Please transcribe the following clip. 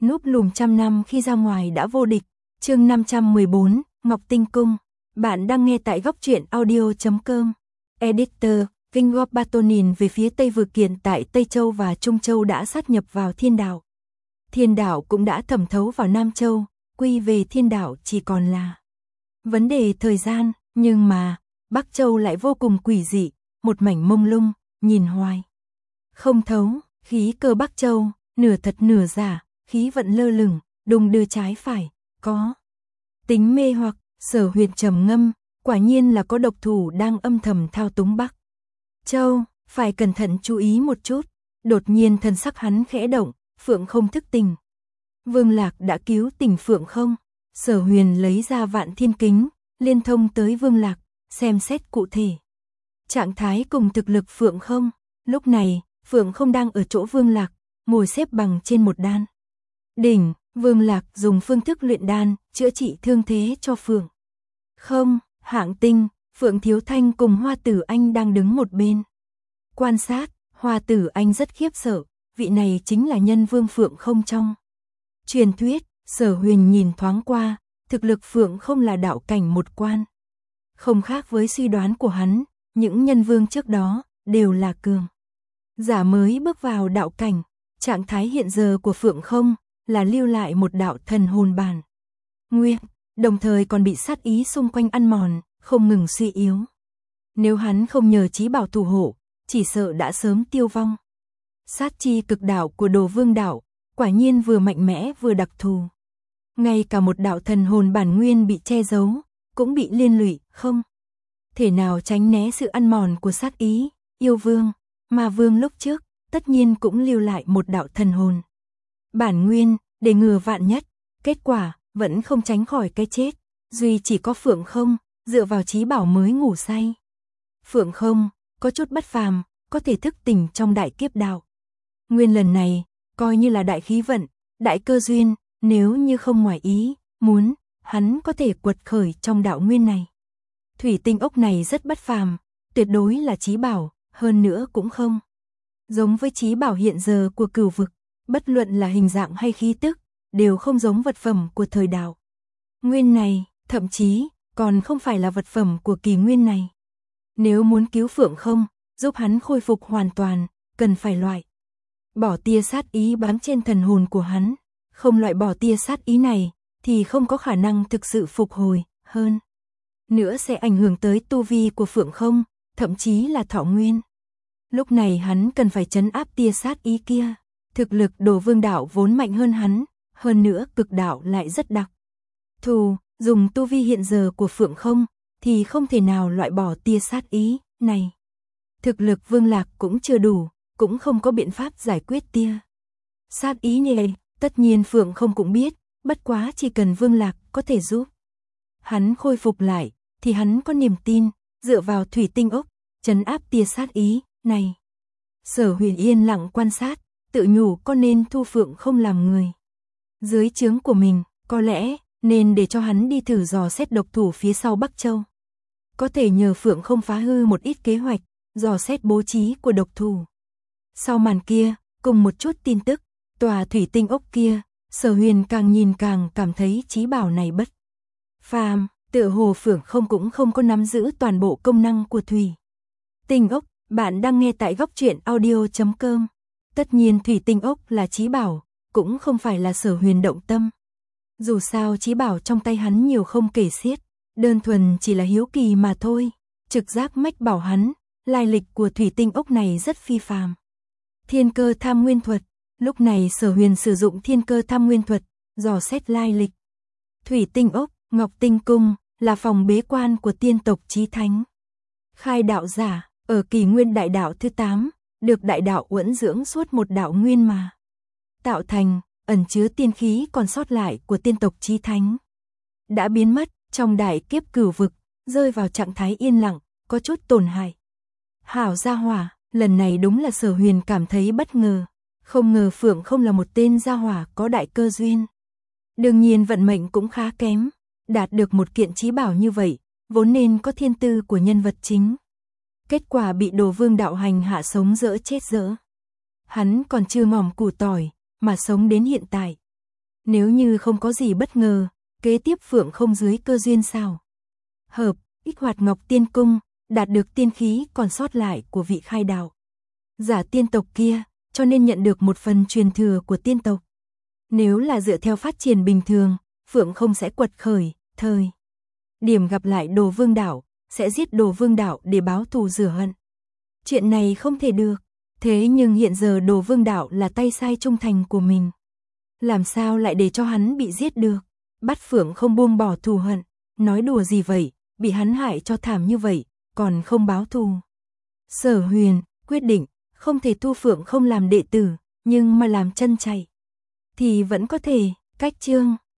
núp lùm trăm năm khi ra ngoài đã vô địch. Chương 514, Ngọc Tinh Cung. Bạn đang nghe tại góc truyện audio.com. Editor, Kinh Batonin về phía Tây Vực Kiện tại Tây Châu và Trung Châu đã sát nhập vào Thiên Đạo. Thiên Đạo cũng đã thẩm thấu vào Nam Châu, quy về Thiên Đạo chỉ còn là vấn đề thời gian, nhưng mà Bắc Châu lại vô cùng quỷ dị, một mảnh mông lung, nhìn hoài không thấu, khí cơ Bắc Châu, nửa thật nửa giả, khí vận lơ lửng, đung đưa trái phải, có tính mê hoặc. Sở Huyền trầm ngâm, quả nhiên là có độc thủ đang âm thầm thao túng Bắc Châu, phải cẩn thận chú ý một chút. Đột nhiên thần sắc hắn khẽ động, Phượng Không thức tỉnh. Vương Lạc đã cứu tỉnh Phượng Không. Sở Huyền lấy ra Vạn Thiên Kính, liên thông tới Vương Lạc, xem xét cụ thể trạng thái cùng thực lực Phượng Không. Lúc này, Phượng Không đang ở chỗ Vương Lạc, ngồi xếp bằng trên một đan đỉnh. Vương Lạc dùng phương thức luyện đan, chữa trị thương thế cho Phượng Không. Hạng Tinh, Phượng Thiếu Thanh cùng Hoa Tử Anh đang đứng một bên quan sát. Hoa Tử Anh rất khiếp sợ, vị này chính là nhân vương Phượng Không trong truyền thuyết. Sở Huyền nhìn thoáng qua, thực lực Phượng Không là đạo cảnh một quan, không khác với suy đoán của hắn. Những nhân vương trước đó đều là cường giả mới bước vào đạo cảnh. Trạng thái hiện giờ của Phượng Không là lưu lại một đạo thần hồn bản nguyên, đồng thời còn bị sát ý xung quanh ăn mòn, không ngừng suy yếu. Nếu hắn không nhờ chí bảo thủ hộ, chỉ sợ đã sớm tiêu vong. Sát chi cực đạo của Đồ Vương đạo, quả nhiên vừa mạnh mẽ vừa đặc thù. Ngay cả một đạo thần hồn bản nguyên bị che giấu, cũng bị liên lụy, không thể nào tránh né sự ăn mòn của sát ý. Yêu Vương, Ma Vương lúc trước, tất nhiên cũng lưu lại một đạo thần hồn bản nguyên, để ngừa vạn nhất. Kết quả, vẫn không tránh khỏi cái chết. Duy chỉ có Phượng Không, dựa vào chí bảo mới ngủ say. Phượng Không, có chút bất phàm, có thể thức tỉnh trong đại kiếp đạo nguyên lần này, coi như là đại khí vận, đại cơ duyên, nếu như không ngoài ý muốn, hắn có thể quật khởi trong đạo nguyên này. Thủy tinh ốc này rất bất phàm, tuyệt đối là chí bảo, hơn nữa cũng không giống với chí bảo hiện giờ của Cửu Vực, bất luận là hình dạng hay khí tức, đều không giống vật phẩm của thời đạo nguyên này, thậm chí còn không phải là vật phẩm của kỳ nguyên này. Nếu muốn cứu Phượng Không, giúp hắn khôi phục hoàn toàn, cần phải loại bỏ tia sát ý bám trên thần hồn của hắn. Không loại bỏ tia sát ý này, thì không có khả năng thực sự phục hồi, hơn nữa sẽ ảnh hưởng tới tu vi của Phượng Không, thậm chí là thọ nguyên. Lúc này hắn cần phải trấn áp tia sát ý kia. Thực lực Đồ Vương đạo vốn mạnh hơn hắn, hơn nữa cực đạo lại rất đặc thù, dùng tu vi hiện giờ của Phượng Không thì không thể nào loại bỏ tia sát ý này. Thực lực Vương Lạc cũng chưa đủ, cũng không có biện pháp giải quyết tia sát ý này. Tất nhiên Phượng Không cũng biết, bất quá chỉ cần Vương Lạc có thể giúp hắn khôi phục lại, thì hắn có niềm tin, dựa vào thủy tinh ốc, trấn áp tia sát ý này. Sở Huyền yên lặng quan sát, tự nhủ có nên thu Phượng Không làm người dưới trướng của mình, có lẽ nên để cho hắn đi thử dò xét độc thủ phía sau Bắc Châu. Có thể nhờ Phượng Không phá hư một ít kế hoạch, dò xét bố trí của độc thủ. Sau màn kia, cùng một chút tin tức, tòa thủy tinh ốc kia, Sở Huyền càng nhìn càng cảm thấy chí bảo này bất phàm, tựa hồ Phượng Không cũng không có nắm giữ toàn bộ công năng của thủy tinh ốc. Bạn đang nghe tại góc truyện audio.com. Tất nhiên thủy tinh ốc là chí bảo, cũng không phải là Sở Huyền động tâm. Dù sao chí bảo trong tay hắn nhiều không kể xiết, đơn thuần chỉ là hiếu kỳ mà thôi. Trực giác mách bảo hắn, lai lịch của thủy tinh ốc này rất phi phàm. Thiên cơ tham nguyên thuật. Lúc này Sở Huyền sử dụng thiên cơ tham nguyên thuật, dò xét lai lịch. Thủy tinh ốc, Ngọc Tinh Cung, là phòng bế quan của tiên tộc Chí Thánh khai đạo giả, ở kỳ nguyên đại đạo thứ 8, được đại đạo uẩn dưỡng suốt một đạo nguyên mà tạo thành, ẩn chứa tiên khí còn sót lại của tiên tộc Chí Thánh đã biến mất trong đại kiếp Cửu Vực, rơi vào trạng thái yên lặng, có chút tổn hại. Hảo gia hỏa, lần này đúng là Sở Huyền cảm thấy bất ngờ. Không ngờ Phượng Không là một tên gia hỏa có đại cơ duyên. Đương nhiên vận mệnh cũng khá kém, đạt được một kiện chí bảo như vậy, vốn nên có thiên tư của nhân vật chính. Kết quả bị Đồ Vương đạo hành hạ sống dỡ chết dỡ. Hắn còn chưa ngòm củ tỏi, mà sống đến hiện tại. Nếu như không có gì bất ngờ, kế tiếp Phượng không dưới cơ duyên sao? Hợp, ích hoạt Ngọc Tiên Cung, đạt được tiên khí còn sót lại của vị khai đạo giả tiên tộc kia, cho nên nhận được một phần truyền thừa của tiên tộc. Nếu là dựa theo phát triển bình thường, Phượng không sẽ quật khởi, thời điểm gặp lại Đồ Vương Đạo, sẽ giết Đồ Vương Đạo để báo thù rửa hận. Chuyện này không thể được, thế nhưng hiện giờ Đồ Vương Đạo là tay sai trung thành của mình. Làm sao lại để cho hắn bị giết được? Bắt Phượng không buông bỏ thù hận, nói đùa gì vậy, bị hắn hại cho thảm như vậy, còn không báo thù. Sở Huyền quyết định, không thể thu Phượng không làm đệ tử, nhưng mà làm chân chạy thì vẫn có thể. Cách chương